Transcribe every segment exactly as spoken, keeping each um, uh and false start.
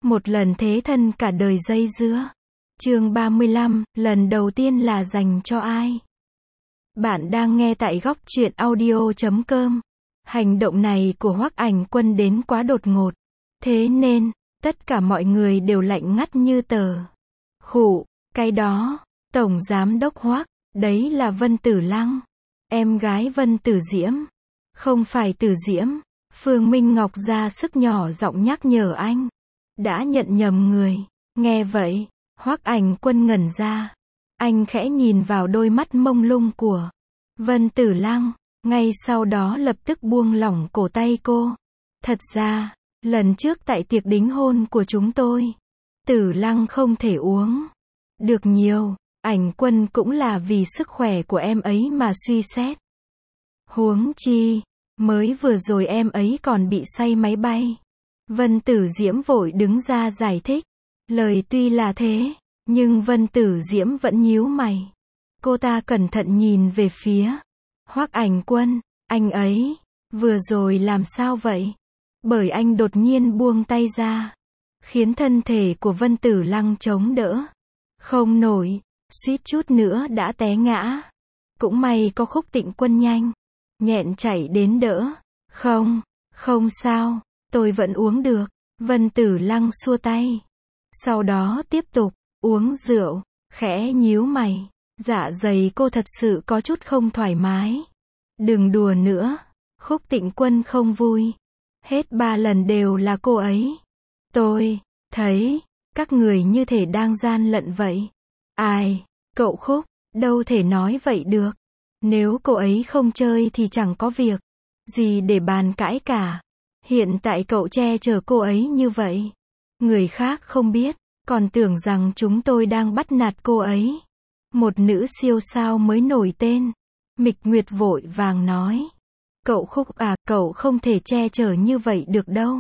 Một lần thế thân cả đời dây dưa. Chương ba mươi lăm, lần đầu tiên là dành cho ai? Bạn đang nghe tại góc truyện audio chấm com. Hành động này của Hoắc Ảnh Quân đến quá đột ngột. Thế nên, tất cả mọi người đều lạnh ngắt như tờ. Khụ, cái đó, Tổng Giám Đốc Hoắc, đấy là Vân Tử Lăng. Em gái Vân Tử Diễm. Không phải Tử Diễm. Phương Minh Ngọc ra sức nhỏ giọng nhắc nhở anh. Đã nhận nhầm người. Nghe vậy, Hoắc Ảnh Quân ngẩn ra. Anh khẽ nhìn vào đôi mắt mông lung của Vân Tử Lăng, ngay sau đó lập tức buông lỏng cổ tay cô. Thật ra, lần trước tại tiệc đính hôn của chúng tôi, Tử Lăng không thể uống được nhiều, Ảnh Quân cũng là vì sức khỏe của em ấy mà suy xét. Huống chi, mới vừa rồi em ấy còn bị say máy bay. Vân Tử Diễm vội đứng ra giải thích. Lời tuy là thế, nhưng Vân Tử Diễm vẫn nhíu mày. Cô ta cẩn thận nhìn về phía Hoắc Ảnh Quân, anh ấy, vừa rồi làm sao vậy? Bởi anh đột nhiên buông tay ra, khiến thân thể của Vân Tử Lăng chống đỡ không nổi, suýt chút nữa đã té ngã. Cũng may có Khúc Tịnh Quân nhanh nhẹn chạy đến đỡ. Không, không sao, tôi vẫn uống được. Vân Tử Lăng xua tay. Sau đó tiếp tục uống rượu, khẽ nhíu mày. Dạ dày cô thật sự có chút không thoải mái. Đừng đùa nữa. Khúc Tịnh Quân không vui. Hết ba lần đều là cô ấy. Tôi thấy các người như thể đang gian lận vậy. Ai, cậu Khúc, đâu thể nói vậy được. Nếu cô ấy không chơi thì chẳng có việc gì để bàn cãi cả. Hiện tại cậu che chở cô ấy như vậy, người khác không biết, còn tưởng rằng chúng tôi đang bắt nạt cô ấy. Một nữ siêu sao mới nổi tên, Mịch Nguyệt vội vàng nói. Cậu Khúc à, cậu không thể che chở như vậy được đâu.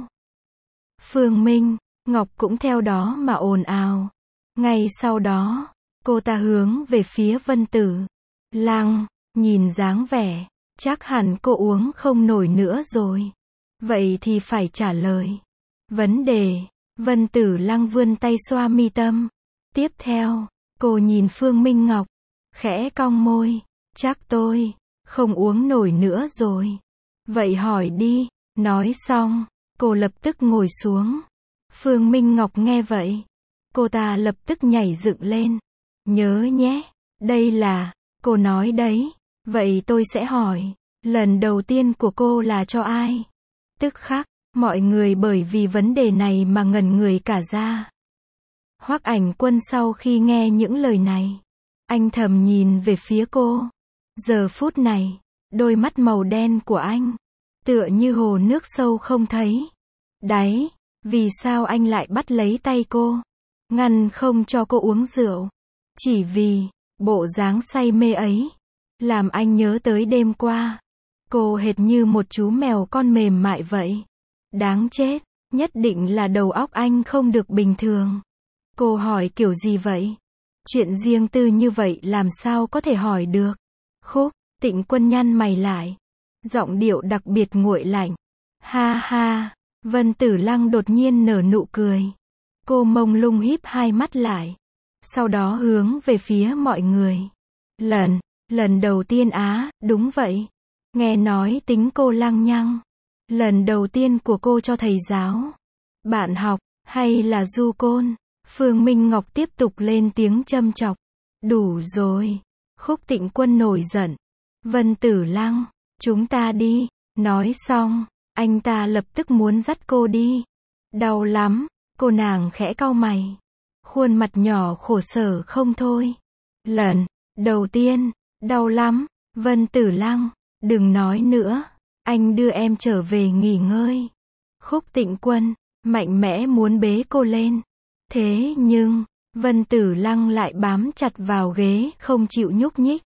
Phương Minh Ngọc cũng theo đó mà ồn ào. Ngay sau đó, cô ta hướng về phía Vân Tử Lăng, nhìn dáng vẻ, chắc hẳn cô uống không nổi nữa rồi. Vậy thì phải trả lời vấn đề. Vân Tử Lăng vươn tay xoa mi tâm. Tiếp theo, cô nhìn Phương Minh Ngọc, khẽ cong môi. Chắc tôi không uống nổi nữa rồi. Vậy hỏi đi. Nói xong, cô lập tức ngồi xuống. Phương Minh Ngọc nghe vậy, cô ta lập tức nhảy dựng lên. Nhớ nhé, đây là, cô nói đấy. Vậy tôi sẽ hỏi, lần đầu tiên của cô là cho ai? Tức khắc, mọi người bởi vì vấn đề này mà ngẩn người cả ra. Hoắc Ảnh Quân sau khi nghe những lời này, anh thầm nhìn về phía cô. Giờ phút này, đôi mắt màu đen của anh, tựa như hồ nước sâu không thấy đáy. Vì sao anh lại bắt lấy tay cô, ngăn không cho cô uống rượu? Chỉ vì, bộ dáng say mê ấy, làm anh nhớ tới đêm qua. Cô hệt như một chú mèo con mềm mại vậy. Đáng chết, nhất định là đầu óc anh không được bình thường. Cô hỏi kiểu gì vậy? Chuyện riêng tư như vậy làm sao có thể hỏi được? Khúc Tịnh Quân nhăn mày lại, giọng điệu đặc biệt nguội lạnh. Ha ha, Vân Tử Lăng đột nhiên nở nụ cười. Cô mông lung híp hai mắt lại, sau đó hướng về phía mọi người. Lần, lần đầu tiên á, đúng vậy. Nghe nói tính cô lăng nhăng. Lần đầu tiên của cô cho thầy giáo, bạn học, hay là du côn? Phương Minh Ngọc tiếp tục lên tiếng châm chọc. Đủ rồi. Khúc Tịnh Quân nổi giận. Vân Tử Lăng, chúng ta đi. Nói xong, anh ta lập tức muốn dắt cô đi. Đau lắm. Cô nàng khẽ cau mày, khuôn mặt nhỏ khổ sở không thôi. Lần đầu tiên, đau lắm. Vân Tử Lăng, đừng nói nữa. Anh đưa em trở về nghỉ ngơi. Khúc Tịnh Quân mạnh mẽ muốn bế cô lên. Thế nhưng, Vân Tử Lăng lại bám chặt vào ghế không chịu nhúc nhích.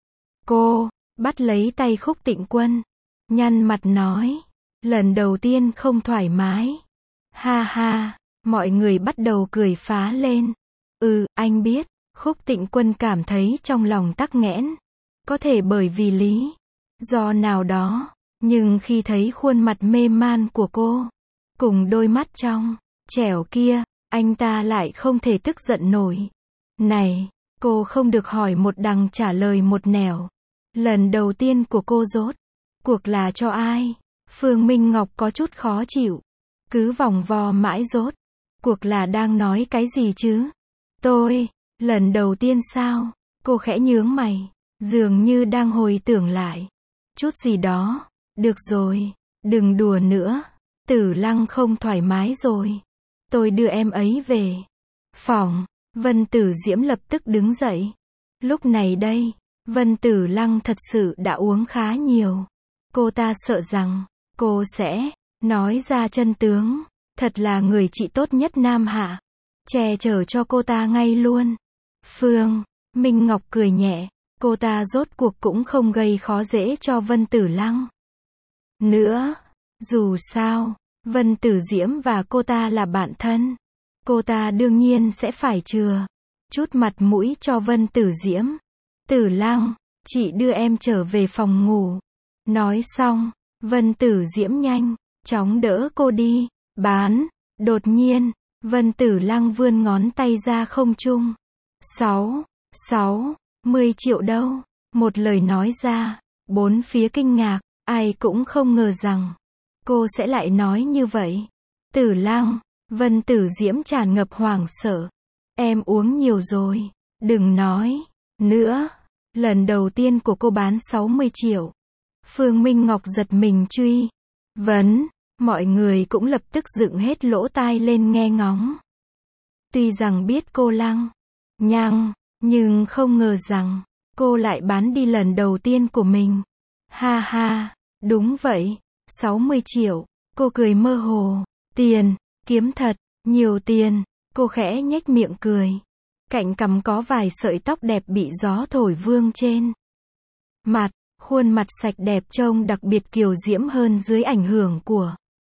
Cô bắt lấy tay Khúc Tịnh Quân, nhăn mặt nói. Lần đầu tiên không thoải mái. Ha ha, mọi người bắt đầu cười phá lên. Ừ, anh biết. Khúc Tịnh Quân cảm thấy trong lòng tắc nghẽn. Có thể bởi vì lý do nào đó. Nhưng khi thấy khuôn mặt mê man của cô, cùng đôi mắt trong Trẻo kia, anh ta lại không thể tức giận nổi. Này, cô không được hỏi một đằng trả lời một nẻo. Lần đầu tiên của cô rốt cuộc là cho ai? Phương Minh Ngọc có chút khó chịu. Cứ vòng vo mãi rốt cuộc là đang nói cái gì chứ? Tôi, lần đầu tiên sao? Cô khẽ nhướng mày, dường như đang hồi tưởng lại chút gì đó. Được rồi, đừng đùa nữa. Tử Lăng không thoải mái rồi. Tôi đưa em ấy về phòng. Vân Tử Diễm lập tức đứng dậy. Lúc này đây, Vân Tử Lăng thật sự đã uống khá nhiều. Cô ta sợ rằng cô sẽ nói ra chân tướng. Thật là người chị tốt nhất Nam Hạ. Che chở cho cô ta ngay luôn. Phương Minh Ngọc cười nhẹ. Cô ta rốt cuộc cũng không gây khó dễ cho Vân Tử Lăng nữa. Dù sao, Vân Tử Diễm và cô ta là bạn thân. Cô ta đương nhiên sẽ phải chừa chút mặt mũi cho Vân Tử Diễm. Tử Lăng, chị đưa em trở về phòng ngủ. Nói xong, Vân Tử Diễm nhanh chóng đỡ cô đi. Bán. Đột nhiên, Vân Tử Lăng vươn ngón tay ra không trung. Sáu, sáu, mươi triệu đâu? Một lời nói ra, bốn phía kinh ngạc, ai cũng không ngờ rằng cô sẽ lại nói như vậy. Tử Lăng, Vân Tử Diễm tràn ngập hoảng sợ. Em uống nhiều rồi, đừng nói nữa. Lần đầu tiên của cô bán sáu mươi triệu. Phương Minh Ngọc giật mình truy vấn. Mọi người cũng lập tức dựng hết lỗ tai lên nghe ngóng. Tuy rằng biết cô lăng nhăng, nhưng không ngờ rằng cô lại bán đi lần đầu tiên của mình. Ha ha, đúng vậy, sáu mươi triệu. Cô cười mơ hồ. Tiền, kiếm thật, nhiều tiền. Cô khẽ nhếch miệng cười. Cạnh cằm có vài sợi tóc đẹp bị gió thổi vương trên mặt. Khuôn mặt sạch đẹp trông đặc biệt kiều diễm hơn dưới ảnh hưởng của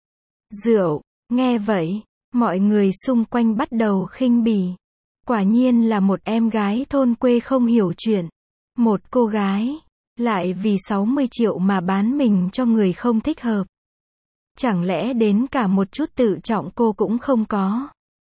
rượu. Nghe vậy, mọi người xung quanh bắt đầu khinh bỉ. Quả nhiên là một em gái thôn quê không hiểu chuyện. Một cô gái lại vì sáu mươi triệu mà bán mình cho người không thích hợp. Chẳng lẽ đến cả một chút tự trọng cô cũng không có?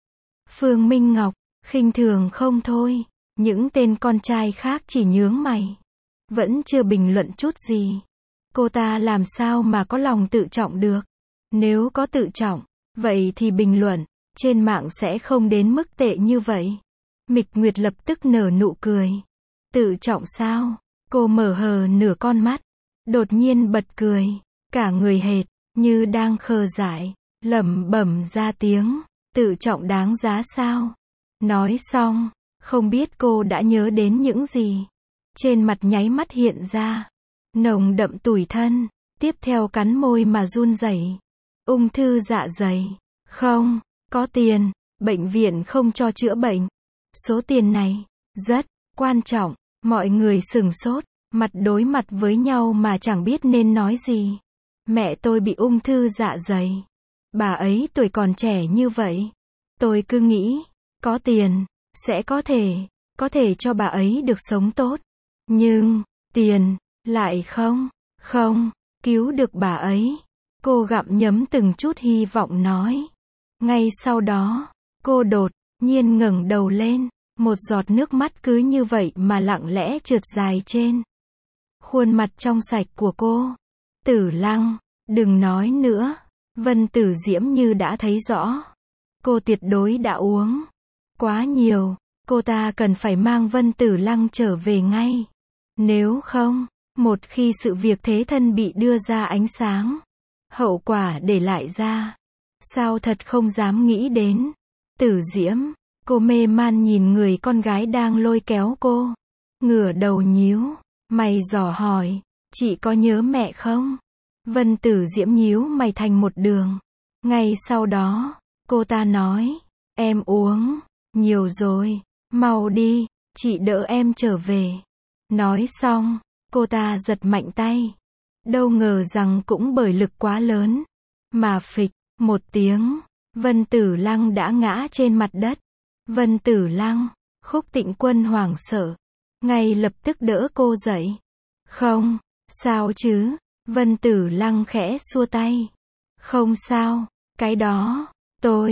Phương Minh Ngọc khinh thường không thôi. Những tên con trai khác chỉ nhướng mày, vẫn chưa bình luận chút gì. Cô ta làm sao mà có lòng tự trọng được? Nếu có tự trọng, vậy thì bình luận trên mạng sẽ không đến mức tệ như vậy. Mịch Nguyệt lập tức nở nụ cười. Tự trọng sao? Cô mở hờ nửa con mắt, đột nhiên bật cười, cả người hệt như đang khờ dại, lẩm bẩm ra tiếng, tự trọng đáng giá sao? Nói xong, không biết cô đã nhớ đến những gì. Trên mặt nháy mắt hiện ra nồng đậm tủi thân, tiếp theo cắn môi mà run rẩy. Ung thư dạ dày. Không, có tiền, bệnh viện không cho chữa bệnh. Số tiền này rất quan trọng. Mọi người sửng sốt, mặt đối mặt với nhau mà chẳng biết nên nói gì. Mẹ tôi bị ung thư dạ dày. Bà ấy tuổi còn trẻ như vậy. Tôi cứ nghĩ, có tiền, sẽ có thể, có thể cho bà ấy được sống tốt. Nhưng, tiền, lại không, không, cứu được bà ấy. Cô gặm nhấm từng chút hy vọng nói. Ngay sau đó, cô đột nhiên ngẩng đầu lên. Một giọt nước mắt cứ như vậy mà lặng lẽ trượt dài trên khuôn mặt trong sạch của cô. Tử Lăng, đừng nói nữa. Vân Tử Diễm như đã thấy rõ. Cô tuyệt đối đã uống quá nhiều. Cô ta cần phải mang Vân Tử Lăng trở về ngay. Nếu không, một khi sự việc thế thân bị đưa ra ánh sáng, hậu quả để lại ra, sao thật không dám nghĩ đến. Tử Diễm, cô mê man nhìn người con gái đang lôi kéo cô. Ngửa đầu nhíu mày dò hỏi, chị có nhớ mẹ không? Vân Tử Diễm nhíu mày thành một đường. Ngay sau đó, cô ta nói, em uống nhiều rồi, mau đi, chị đỡ em trở về. Nói xong, cô ta giật mạnh tay. Đâu ngờ rằng cũng bởi lực quá lớn, mà phịch, một tiếng, Vân Tử Lăng đã ngã trên mặt đất. Vân Tử Lăng, Khúc Tịnh Quân hoảng sợ, ngay lập tức đỡ cô dậy. Không, sao chứ? Vân Tử Lăng khẽ xua tay. Không sao, cái đó, tôi,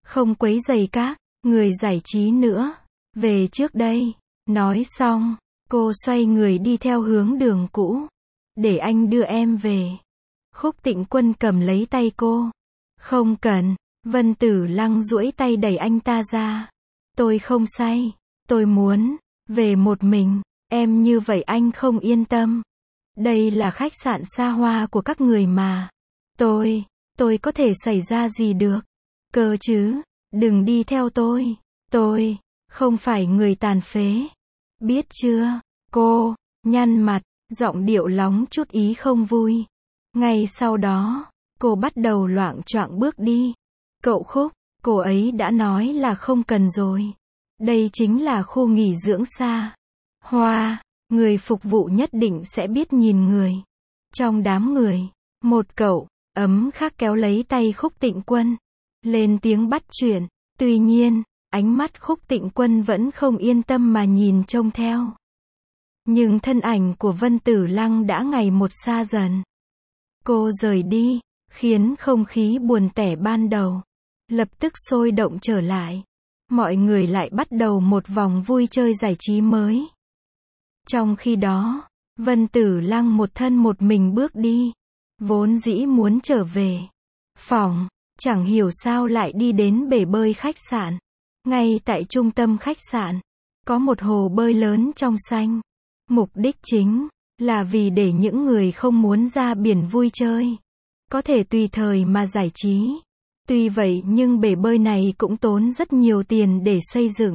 không quấy rầy các người giải trí nữa. Về trước đây. Nói xong, cô xoay người đi theo hướng đường cũ. Để anh đưa em về. Khúc Tịnh Quân cầm lấy tay cô. Không cần. Vân Tử Lăng duỗi tay đẩy anh ta ra. Tôi không say. Tôi muốn về một mình. Em như vậy anh không yên tâm. Đây là khách sạn xa hoa của các người mà. Tôi, tôi có thể xảy ra gì được? Cơ chứ, đừng đi theo tôi. Tôi, không phải người tàn phế. Biết chưa? Cô, nhăn mặt, giọng điệu lóng chút ý không vui. Ngay sau đó, cô bắt đầu loạng choạng bước đi. Cậu Khúc, cô ấy đã nói là không cần rồi. Đây chính là khu nghỉ dưỡng xa hoa, người phục vụ nhất định sẽ biết nhìn người. Trong đám người, một cậu ấm khác kéo lấy tay Khúc Tịnh Quân, lên tiếng bắt chuyện. Tuy nhiên, ánh mắt Khúc Tịnh Quân vẫn không yên tâm mà nhìn trông theo. Nhưng thân ảnh của Vân Tử Lăng đã ngày một xa dần. Cô rời đi, khiến không khí buồn tẻ ban đầu lập tức sôi động trở lại. Mọi người lại bắt đầu một vòng vui chơi giải trí mới. Trong khi đó, Vân Tử Lăng một thân một mình bước đi. Vốn dĩ muốn trở về phòng, chẳng hiểu sao lại đi đến bể bơi khách sạn. Ngay tại trung tâm khách sạn, có một hồ bơi lớn trong xanh. Mục đích chính là vì để những người không muốn ra biển vui chơi có thể tùy thời mà giải trí. Tuy vậy nhưng bể bơi này cũng tốn rất nhiều tiền để xây dựng.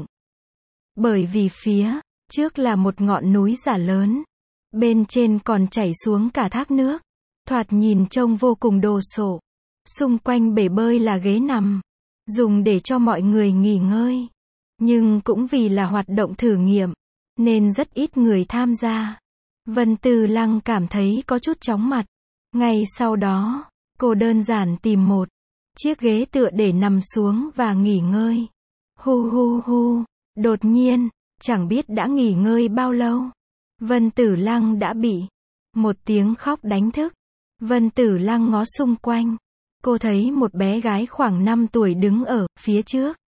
Bởi vì phía trước là một ngọn núi giả lớn, bên trên còn chảy xuống cả thác nước, thoạt nhìn trông vô cùng đồ sộ. Xung quanh bể bơi là ghế nằm, dùng để cho mọi người nghỉ ngơi. Nhưng cũng vì là hoạt động thử nghiệm, nên rất ít người tham gia. Vân Tử Lăng cảm thấy có chút chóng mặt. Ngay sau đó, cô đơn giản tìm một chiếc ghế tựa để nằm xuống và nghỉ ngơi. Hu hu hu, đột nhiên, chẳng biết đã nghỉ ngơi bao lâu, Vân Tử Lăng đã bị một tiếng khóc đánh thức. Vân Tử Lăng ngó xung quanh, cô thấy một bé gái khoảng năm tuổi đứng ở phía trước.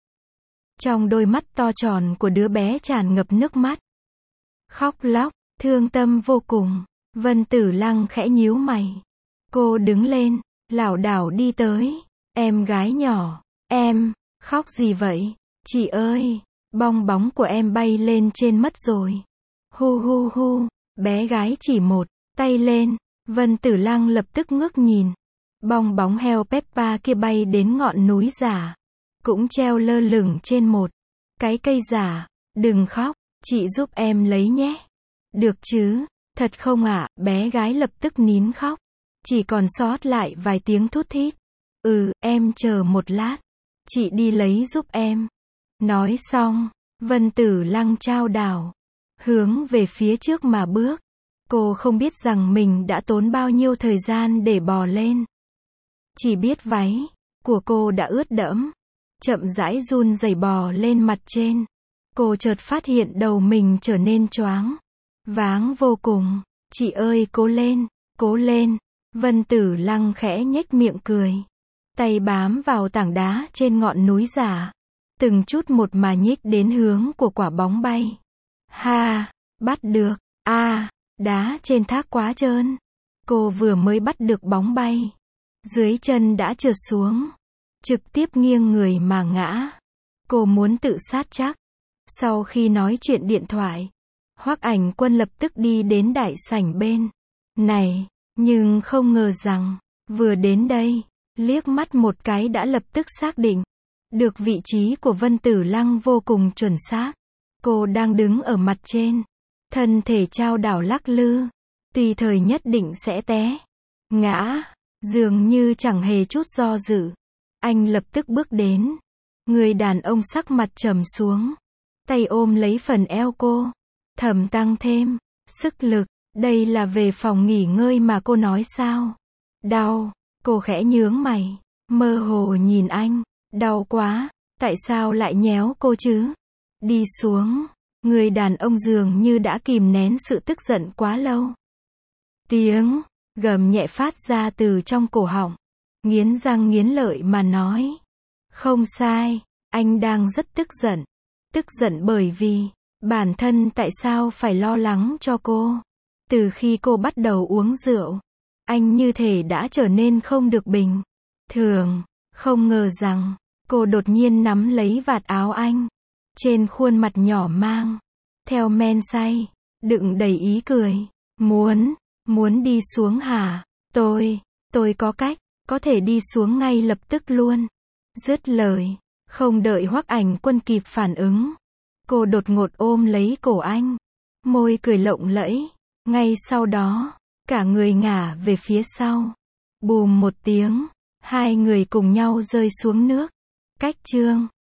Trong đôi mắt to tròn của đứa bé tràn ngập nước mắt. Khóc lóc, thương tâm vô cùng. Vân Tử Lăng khẽ nhíu mày. Cô đứng lên, lảo đảo đi tới. Em gái nhỏ, em, khóc gì vậy? Chị ơi, bong bóng của em bay lên trên mất rồi. Hu hu hu, bé gái chỉ một tay lên. Vân Tử Lăng lập tức ngước nhìn. Bong bóng heo Peppa kia bay đến ngọn núi giả, cũng treo lơ lửng trên một cái cây giả. Đừng khóc, chị giúp em lấy nhé. Được chứ, thật không ạ? Bé gái lập tức nín khóc. Chỉ còn sót lại vài tiếng thút thít. Ừ, em chờ một lát. Chị đi lấy giúp em. Nói xong, Vân Tử Lăng chao đảo, hướng về phía trước mà bước. Cô không biết rằng mình đã tốn bao nhiêu thời gian để bò lên. Chỉ biết váy của cô đã ướt đẫm. Chậm rãi run rẩy bò lên mặt trên. Cô chợt phát hiện đầu mình trở nên choáng váng vô cùng. Chị ơi, cố lên, cố lên. Vân Tử Lăng khẽ nhếch miệng cười. Tay bám vào tảng đá trên ngọn núi giả. Từng chút một mà nhích đến hướng của quả bóng bay. Ha, bắt được. A, à, đá trên thác quá trơn. Cô vừa mới bắt được bóng bay, dưới chân đã trượt xuống, trực tiếp nghiêng người mà ngã. Cô muốn tự sát chắc. Sau khi nói chuyện điện thoại, Hoắc Ảnh Quân lập tức đi đến đại sảnh bên này, nhưng không ngờ rằng, vừa đến đây, liếc mắt một cái đã lập tức xác định được vị trí của Vân Tử Lăng vô cùng chuẩn xác. Cô đang đứng ở mặt trên, thân thể chao đảo lắc lư, tùy thời nhất định sẽ té ngã, dường như chẳng hề chút do dự. Anh lập tức bước đến, người đàn ông sắc mặt trầm xuống, tay ôm lấy phần eo cô, thầm tăng thêm sức lực. Đây là về phòng nghỉ ngơi mà cô nói sao? Đau. Cô khẽ nhướng mày, mơ hồ nhìn anh. Đau quá, tại sao lại nhéo cô chứ? Đi xuống. Người đàn ông dường như đã kìm nén sự tức giận quá lâu. Tiếng gầm nhẹ phát ra từ trong cổ họng, nghiến răng nghiến lợi mà nói. Không sai, anh đang rất tức giận. Tức giận bởi vì, bản thân tại sao phải lo lắng cho cô. Từ khi cô bắt đầu uống rượu, anh như thể đã trở nên không được bình thường. Không ngờ rằng, cô đột nhiên nắm lấy vạt áo anh. Trên khuôn mặt nhỏ mang theo men say, đựng đầy ý cười. Muốn, muốn đi xuống hả? Tôi, tôi có cách, có thể đi xuống ngay lập tức luôn. Dứt lời, không đợi Hoắc Ảnh Quân kịp phản ứng, cô đột ngột ôm lấy cổ anh, môi cười lộng lẫy. Ngay sau đó, cả người ngả về phía sau. Bùm một tiếng, hai người cùng nhau rơi xuống nước. Cách chương